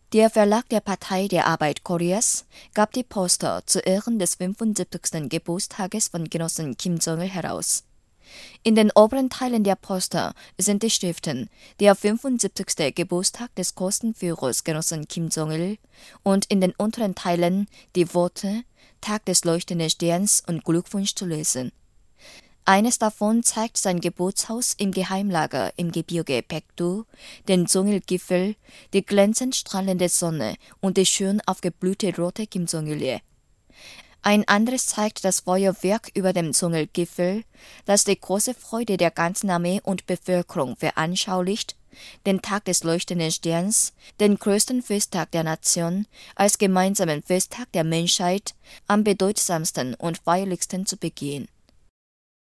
Der Verlag der Partei der Arbeit Koreas gab die Poster zu Ehren des 75. Geburtstages von Genossen Kim Jong-il heraus. In den oberen Teilen der Poster sind die Schriften „Der 75. Geburtstag des großen Führers Genossen Kim Jong-il“ und in den unteren Teilen die Worte „Tag des leuchtenden Sterns“ und „Glückwunsch“ zu lesen. Eines davon zeigt sein Geburtshaus im Geheimlager im Gebirge Paektu, den Jongil-Gipfel, die glänzend strahlende Sonne und die schön aufgeblühte rote Kim Jong-il. Ein anderes zeigt das Feuerwerk über dem Jongil-Gipfel, das die große Freude der ganzen Armee und Bevölkerung veranschaulicht, den Tag des leuchtenden Sterns, den größten Festtag der Nation, als gemeinsamen Festtag der Menschheit, am bedeutsamsten und feierlichsten zu begehen.